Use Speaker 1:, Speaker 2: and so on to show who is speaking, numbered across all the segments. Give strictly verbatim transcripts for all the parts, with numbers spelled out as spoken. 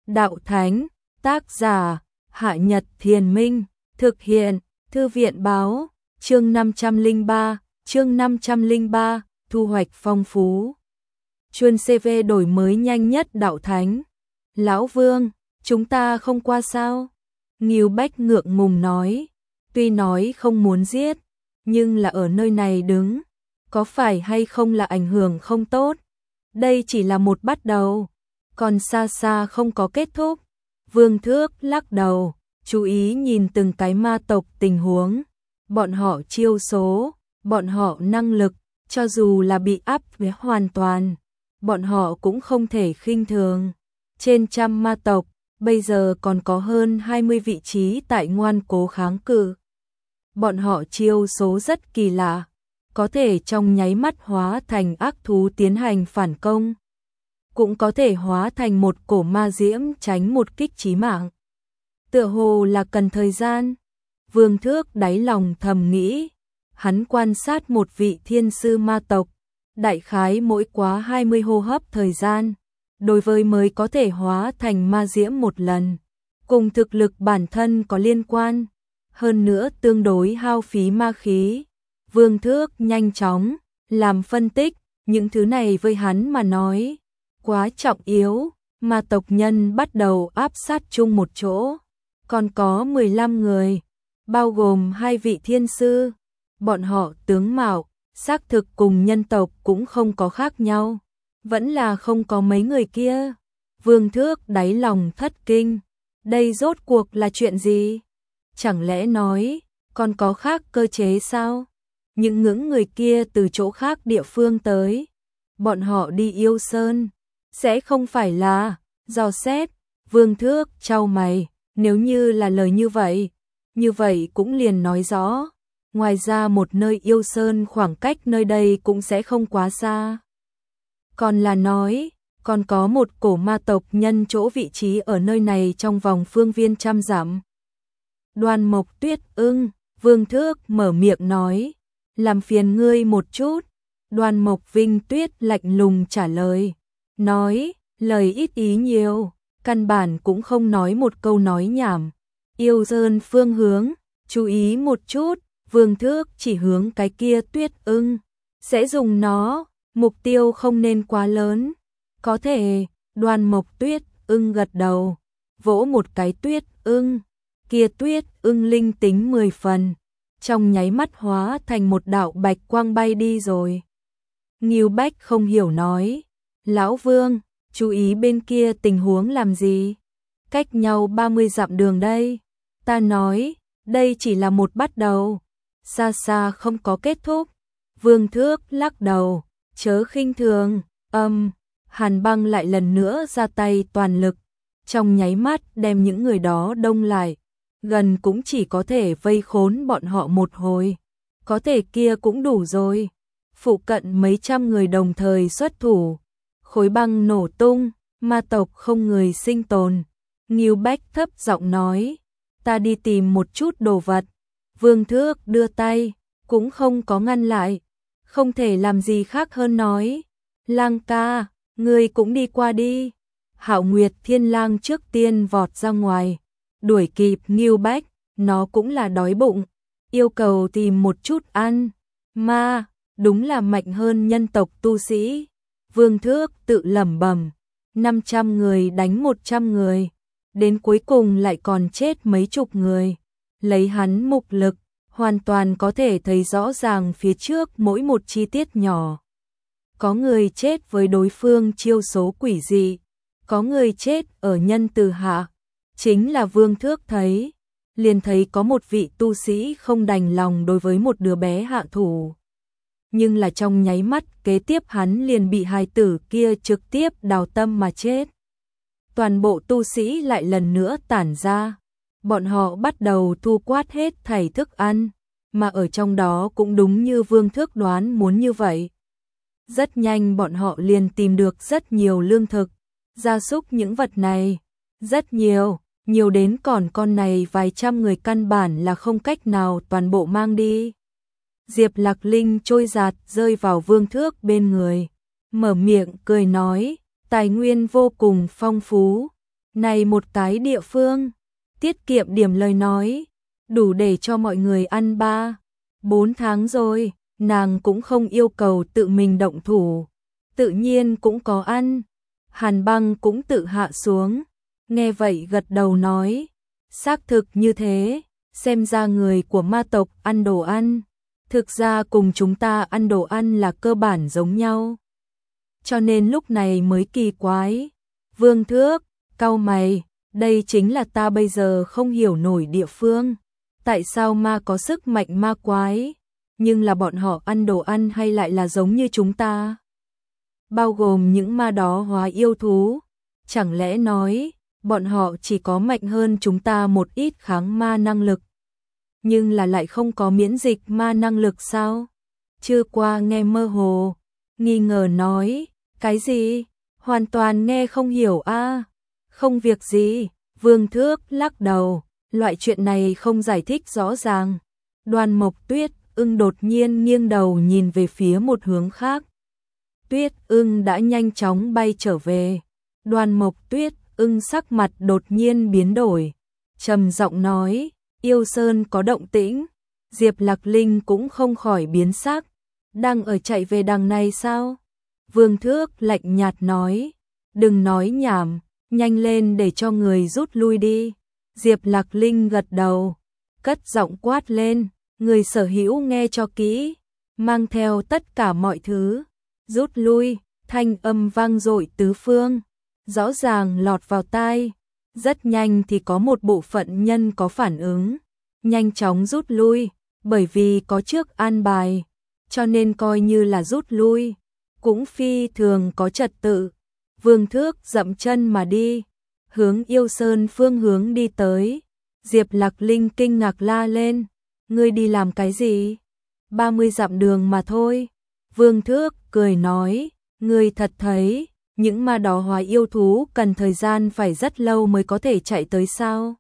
Speaker 1: đạo thánh, tác giả, Hạ Nhật Thiền Minh, thực hiện, Thư viện báo, chương năm trăm lẻ ba, chương năm trăm lẻ ba, thu hoạch phong phú. Chuyên xê vê đổi mới nhanh nhất đạo thánh. Lão Vương, chúng ta không qua sao? Ngưu Bách ngượng ngùng nói, tuy nói không muốn giết, nhưng là ở nơi này đứng, có phải hay không là ảnh hưởng không tốt? Đây chỉ là một bắt đầu, còn xa xa không có kết thúc. Vương Thước lắc đầu, chú ý nhìn từng cái ma tộc tình huống, bọn họ chiêu số, bọn họ năng lực, cho dù là bị áp với hoàn toàn, bọn họ cũng không thể khinh thường. Trên trăm ma tộc, bây giờ còn có hơn hai mươi vị trí tại ngoan cố kháng cự. Bọn họ chiêu số rất kỳ lạ, có thể trong nháy mắt hóa thành ác thú tiến hành phản công, cũng có thể hóa thành một cổ ma diễm tránh một kích chí mạng. Tựa hồ là cần thời gian. Vương Thước đáy lòng thầm nghĩ, hắn quan sát một vị thiên sư ma tộc, đại khái mỗi quá hai mươi hô hấp thời gian, đối với mới có thể hóa thành ma diễm một lần, cùng thực lực bản thân có liên quan, hơn nữa tương đối hao phí ma khí. Vương Thước nhanh chóng làm phân tích, những thứ này với hắn mà nói quá trọng yếu. Ma tộc nhân bắt đầu áp sát chung một chỗ, còn có mười lăm người, bao gồm hai vị thiên sư. Bọn họ tướng mạo, xác thực cùng nhân tộc cũng không có khác nhau, vẫn là không có mấy người kia. Vương Thước đáy lòng thất kinh, đây rốt cuộc là chuyện gì? Chẳng lẽ nói còn có khác cơ chế sao? Những ngưỡng người kia từ chỗ khác địa phương tới, bọn họ đi Yêu Sơn, sẽ không phải là dò xét. Vương Thước chau mày, nếu như là lời như vậy, như vậy cũng liền nói rõ, ngoài ra một nơi Yêu Sơn khoảng cách nơi đây cũng sẽ không quá xa. Còn là nói, còn có một cổ ma tộc nhân chỗ vị trí ở nơi này trong vòng phương viên trăm dặm. Đoan Mộc Tuyết ưng, Vương Thước mở miệng nói, làm phiền ngươi một chút. Đoan Mộc Vinh Tuyết lạnh lùng trả lời, nói, lời ít ý nhiều, căn bản cũng không nói một câu nói nhảm. Yêu Sơn phương hướng, chú ý một chút. Vương Thước chỉ hướng cái kia tuyết ưng, sẽ dùng nó, mục tiêu không nên quá lớn. Có thể. Đoan Mộc Tuyết ưng gật đầu, vỗ một cái tuyết ưng, kia tuyết ưng linh tính mười phần, trong nháy mắt hóa thành một đạo bạch quang bay đi rồi. Ngưu Bách không hiểu nói, Lão Vương, chú ý bên kia tình huống làm gì? Cách nhau ba mươi dặm đường đây. Ta nói, đây chỉ là một bắt đầu, xa xa không có kết thúc. Vương Thước lắc đầu, chớ khinh thường. Âm, Hàn Băng lại lần nữa ra tay toàn lực, trong nháy mắt đem những người đó đông lại, gần cũng chỉ có thể vây khốn bọn họ một hồi. Có thể kia cũng đủ rồi. Phụ cận mấy trăm người đồng thời xuất thủ, khối băng nổ tung, ma tộc không người sinh tồn. Ngưu Bách thấp giọng nói, ta đi tìm một chút đồ vật. Vương Thước đưa tay, cũng không có ngăn lại, không thể làm gì khác hơn nói, Lang ca, ngươi cũng đi qua đi. Hạo Nguyệt Thiên Lang trước tiên vọt ra ngoài, đuổi kịp Ngưu Bách, nó cũng là đói bụng, yêu cầu tìm một chút ăn. Ma, đúng là mạnh hơn nhân tộc tu sĩ. Vương Thước tự lẩm bẩm, năm trăm người đánh một trăm người, đến cuối cùng lại còn chết mấy chục người. Lấy hắn mục lực, hoàn toàn có thể thấy rõ ràng phía trước mỗi một chi tiết nhỏ. Có người chết với đối phương chiêu số quỷ dị, có người chết ở nhân từ hạ. Chính là Vương Thước thấy, liền thấy có một vị tu sĩ không đành lòng đối với một đứa bé hạ thủ. Nhưng là trong nháy mắt kế tiếp hắn liền bị hài tử kia trực tiếp đào tâm mà chết. Toàn bộ tu sĩ lại lần nữa tản ra, bọn họ bắt đầu thu quát hết thảy thức ăn, mà ở trong đó cũng đúng như Vương Thước đoán muốn như vậy. Rất nhanh bọn họ liền tìm được rất nhiều lương thực, gia súc những vật này, rất nhiều, nhiều đến còn con này vài trăm người căn bản là không cách nào toàn bộ mang đi. Diệp Lạc Linh trôi giạt rơi vào Vương Thước bên người, mở miệng cười nói, tài nguyên vô cùng phong phú, Này một cái địa phương, tiết kiệm điểm lời nói, đủ để cho mọi người ăn ba, bốn tháng rồi, nàng cũng không yêu cầu tự mình động thủ, tự nhiên cũng có ăn. Hàn Băng cũng tự hạ xuống, nghe vậy gật đầu nói, xác thực như thế, xem ra người của ma tộc ăn đồ ăn, thực ra cùng chúng ta ăn đồ ăn là cơ bản giống nhau. Cho nên lúc này mới kỳ quái. Vương Thước, cau mày, đây chính là ta bây giờ không hiểu nổi địa phương. Tại sao ma có sức mạnh ma quái, nhưng là bọn họ ăn đồ ăn hay lại là giống như chúng ta? Bao gồm những ma đó hóa yêu thú, chẳng lẽ nói, bọn họ chỉ có mạnh hơn chúng ta một ít kháng ma năng lực, nhưng là lại không có miễn dịch ma năng lực sao? Chưa qua nghe mơ hồ, nghi ngờ nói, cái gì? Hoàn toàn nghe không hiểu a. À? Không việc gì, Vương Thước lắc đầu, loại chuyện này không giải thích rõ ràng. Đoan Mộc Tuyết Ưng đột nhiên nghiêng đầu nhìn về phía một hướng khác. Tuyết Ưng đã nhanh chóng bay trở về. Đoan Mộc Tuyết Ưng sắc mặt đột nhiên biến đổi, trầm giọng nói, Yêu Sơn có động tĩnh. Diệp Lạc Linh cũng không khỏi biến sắc, đang ở chạy về đằng này sao? Vương Thước lạnh nhạt nói, đừng nói nhảm, nhanh lên để cho người rút lui đi. Diệp Lạc Linh gật đầu, cất giọng quát lên, người sở hữu nghe cho kỹ, mang theo tất cả mọi thứ, rút lui. Thanh âm vang dội tứ phương, rõ ràng lọt vào tai. Rất nhanh thì có một bộ phận nhân có phản ứng, nhanh chóng rút lui, bởi vì có trước an bài, cho nên coi như là rút lui, cũng phi thường có trật tự. Vương Thước dậm chân mà đi, hướng Yêu Sơn phương hướng đi tới. Diệp Lạc Linh kinh ngạc la lên, ngươi đi làm cái gì? ba mươi dặm đường mà thôi. Vương Thước cười nói, ngươi thật thấy, những ma đó hóa yêu thú cần thời gian phải rất lâu mới có thể chạy tới sao?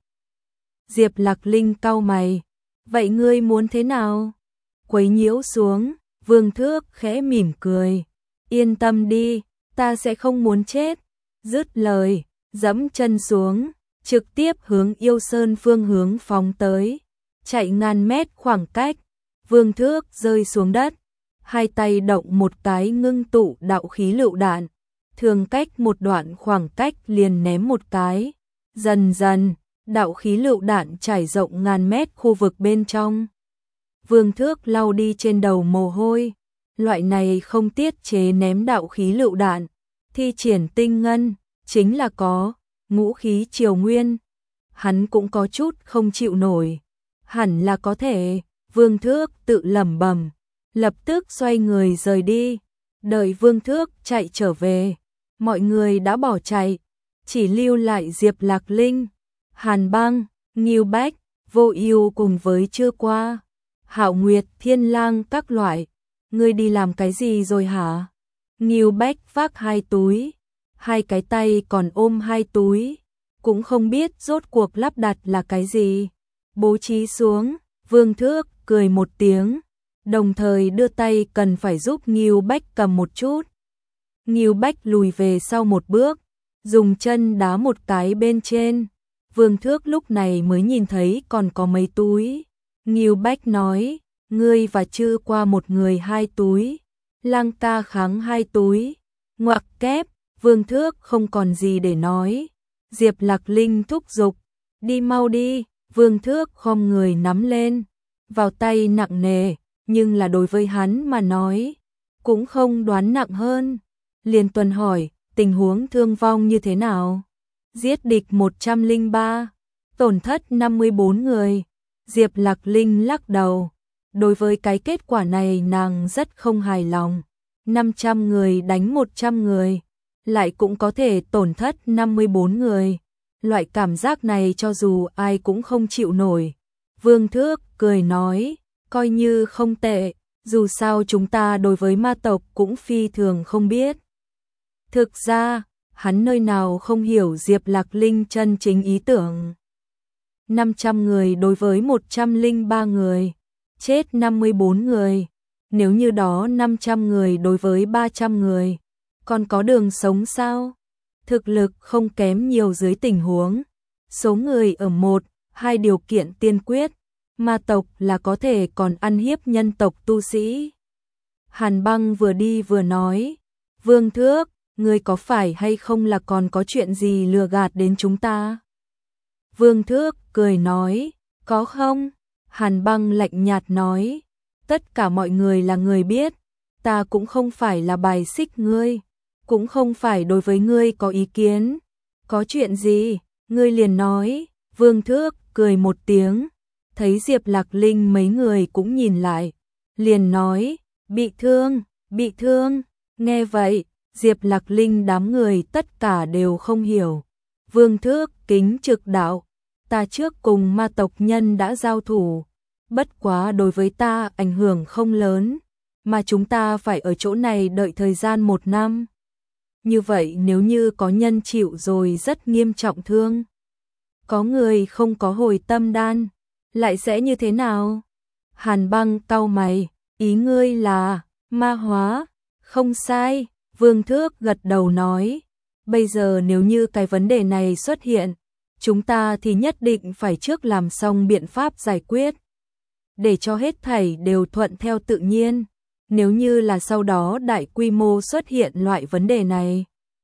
Speaker 1: Diệp Lạc Linh cau mày, vậy ngươi muốn thế nào? Quấy nhiễu xuống. Vương Thước khẽ mỉm cười, yên tâm đi, ta sẽ không muốn chết. Dứt lời, dẫm chân xuống, trực tiếp hướng Yêu Sơn phương hướng phóng tới, chạy ngàn mét khoảng cách. Vương Thước rơi xuống đất, hai tay động một cái ngưng tụ đạo khí lựu đạn, thường cách một đoạn khoảng cách liền ném một cái. Dần dần, đạo khí lựu đạn trải rộng ngàn mét khu vực bên trong. Vương Thước lau đi trên đầu mồ hôi, loại này không tiết chế ném đạo khí lựu đạn, thi triển tinh ngân, chính là có ngũ khí triều nguyên. Hắn cũng có chút không chịu nổi, hẳn là có thể. Vương Thước tự lẩm bẩm, lập tức xoay người rời đi. Đợi Vương Thước chạy trở về, mọi người đã bỏ chạy, chỉ lưu lại Diệp Lạc Linh, Hàn Băng, Ngưu Bách, Vô Ưu cùng với Chưa Qua, Hạo Nguyệt, Thiên Lang các loại. Ngươi đi làm cái gì rồi hả? Ngưu Bách vác hai túi, hai cái tay còn ôm hai túi, cũng không biết rốt cuộc lắp đặt là cái gì. Bố trí xuống. Vương Thước cười một tiếng, đồng thời đưa tay cần phải giúp Ngưu Bách cầm một chút. Ngưu Bách lùi về sau một bước, dùng chân đá một cái bên trên. Vương Thước lúc này mới nhìn thấy còn có mấy túi. Ngưu Bách nói, ngươi và Chư Qua một người hai túi, Lang ca kháng hai túi. Ngoặc kép, Vương Thước không còn gì để nói. Diệp Lạc Linh thúc giục, đi mau đi. Vương Thước khom người nắm lên, vào tay nặng nề, nhưng là đối với hắn mà nói, cũng không đoán nặng hơn. Liền tuần hỏi, tình huống thương vong như thế nào? Giết địch một trăm lẻ ba, tổn thất năm mươi bốn người. Diệp Lạc Linh lắc đầu, đối với cái kết quả này nàng rất không hài lòng. năm trăm người đánh một trăm người, lại cũng có thể tổn thất năm mươi bốn người. Loại cảm giác này cho dù ai cũng không chịu nổi. Vương Thước cười nói, coi như không tệ, dù sao chúng ta đối với ma tộc cũng phi thường không biết. Thực ra, hắn nơi nào không hiểu Diệp Lạc Linh chân chính ý tưởng. năm trăm người đối với một trăm lẻ ba người, chết năm mươi bốn người. Nếu như đó năm trăm người đối với ba trăm người, còn có đường sống sao? thực lực không kém nhiều dưới tình huống. Số người ở một, hai điều kiện tiên quyết, ma tộc là có thể còn ăn hiếp nhân tộc tu sĩ. Hàn Băng vừa đi vừa nói, Vương Thước, ngươi có phải hay không là còn có chuyện gì lừa gạt đến chúng ta? Vương Thước cười nói, có không? Hàn Băng lạnh nhạt nói, tất cả mọi người là người biết, ta cũng không phải là bài xích ngươi, cũng không phải đối với ngươi có ý kiến. Có chuyện gì, ngươi liền nói. Vương Thước cười một tiếng, thấy Diệp Lạc Linh mấy người cũng nhìn lại, liền nói, bị thương, bị thương. Nghe vậy, Diệp Lạc Linh đám người tất cả đều không hiểu. Vương Thước kính trực đạo, ta trước cùng ma tộc nhân đã giao thủ, bất quá đối với ta ảnh hưởng không lớn, mà chúng ta phải ở chỗ này đợi thời gian một năm. Như vậy nếu như có nhân chịu rồi rất nghiêm trọng thương, có người không có hồi tâm đan, lại sẽ như thế nào? Hàn Băng cau mày, ý ngươi là ma hóa? Không sai, Vương Thước gật đầu nói, bây giờ nếu như cái vấn đề này xuất hiện, chúng ta thì nhất định phải trước làm xong biện pháp giải quyết, để cho hết thảy đều thuận theo tự nhiên. Nếu như là sau đó đại quy mô xuất hiện loại vấn đề này,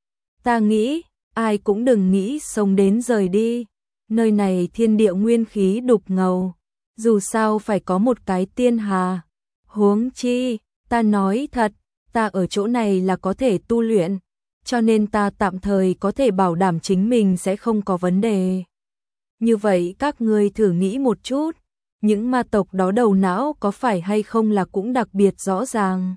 Speaker 1: ta nghĩ, ai cũng đừng nghĩ sống đến rời đi. Nơi này thiên địa nguyên khí đục ngầu, dù sao phải có một cái tiên hà. Huống chi, ta nói thật, ta ở chỗ này là có thể tu luyện, cho nên ta tạm thời có thể bảo đảm chính mình sẽ không có vấn đề. Như vậy các ngươi thử nghĩ một chút, những ma tộc đó đầu não có phải hay không là cũng đặc biệt rõ ràng.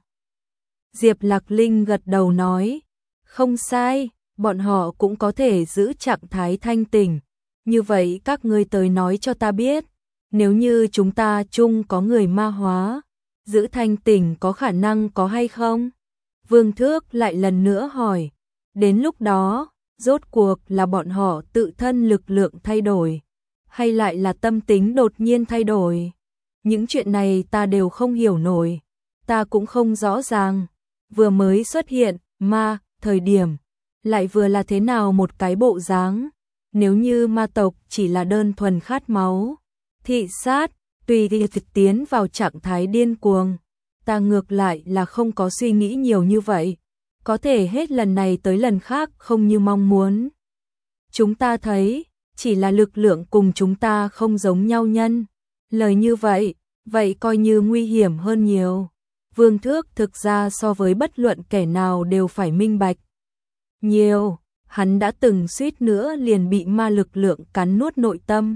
Speaker 1: Diệp Lạc Linh gật đầu nói, không sai, bọn họ cũng có thể giữ trạng thái thanh tỉnh. Như vậy các ngươi tới nói cho ta biết, nếu như chúng ta chung có người ma hóa, giữ thanh tỉnh có khả năng có hay không? Vương Thước lại lần nữa hỏi, đến lúc đó, rốt cuộc là bọn họ tự thân lực lượng thay đổi, hay lại là tâm tính đột nhiên thay đổi? Những chuyện này ta đều không hiểu nổi, ta cũng không rõ ràng. Vừa mới xuất hiện, ma, thời điểm, lại vừa là thế nào một cái bộ dáng? Nếu như ma tộc chỉ là đơn thuần khát máu, thị sát, tùy thì tiến vào trạng thái điên cuồng, ta ngược lại là không có suy nghĩ nhiều như vậy, có thể hết lần này tới lần khác không như mong muốn. Chúng ta thấy, chỉ là lực lượng cùng chúng ta không giống nhau nhân. Lời như vậy, vậy coi như nguy hiểm hơn nhiều. Vương Thước thực ra so với bất luận kẻ nào đều phải minh bạch nhiều. Hắn đã từng suýt nữa liền bị ma lực lượng cắn nuốt nội tâm.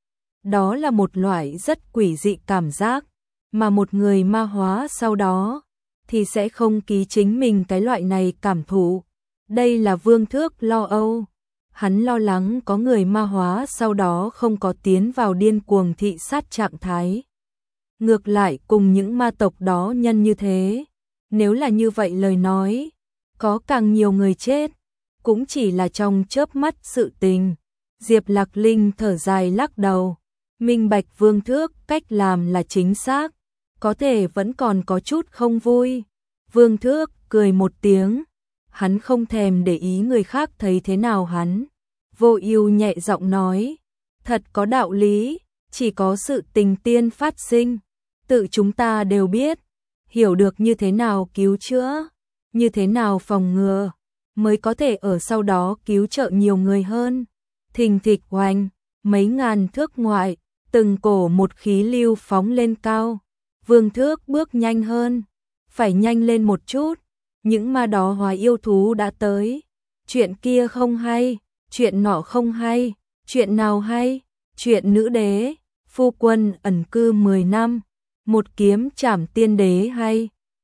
Speaker 1: Đó là một loại rất quỷ dị cảm giác, mà một người ma hóa sau đó thì sẽ không ký chính mình cái loại này cảm thụ. Đây là Vương Thước lo âu. Hắn lo lắng có người ma hóa sau đó không có tiến vào điên cuồng thị sát trạng thái. Ngược lại cùng những ma tộc đó nhân như thế. Nếu là như vậy lời nói, có càng nhiều người chết, cũng chỉ là trong chớp mắt sự tình. Diệp Lạc Linh thở dài lắc đầu, minh bạch Vương Thước cách làm là chính xác, có thể vẫn còn có chút không vui. Vương Thước cười một tiếng, hắn không thèm để ý người khác thấy thế nào hắn. Vô Ưu nhẹ giọng nói, thật có đạo lý, chỉ có sự tình tiên phát sinh, tự chúng ta đều biết, hiểu được như thế nào cứu chữa, như thế nào phòng ngừa, mới có thể ở sau đó cứu trợ nhiều người hơn. Thình thịch oanh, mấy ngàn thước ngoại, từng cổ một khí lưu phóng lên cao. Vương Thước bước nhanh hơn, phải nhanh lên một chút, những ma đó hóa yêu thú đã tới. Chuyện kia không hay, chuyện nọ không hay, chuyện nào hay? Chuyện nữ đế, phu quân ẩn cư mười năm, một kiếm trảm tiên đế hay?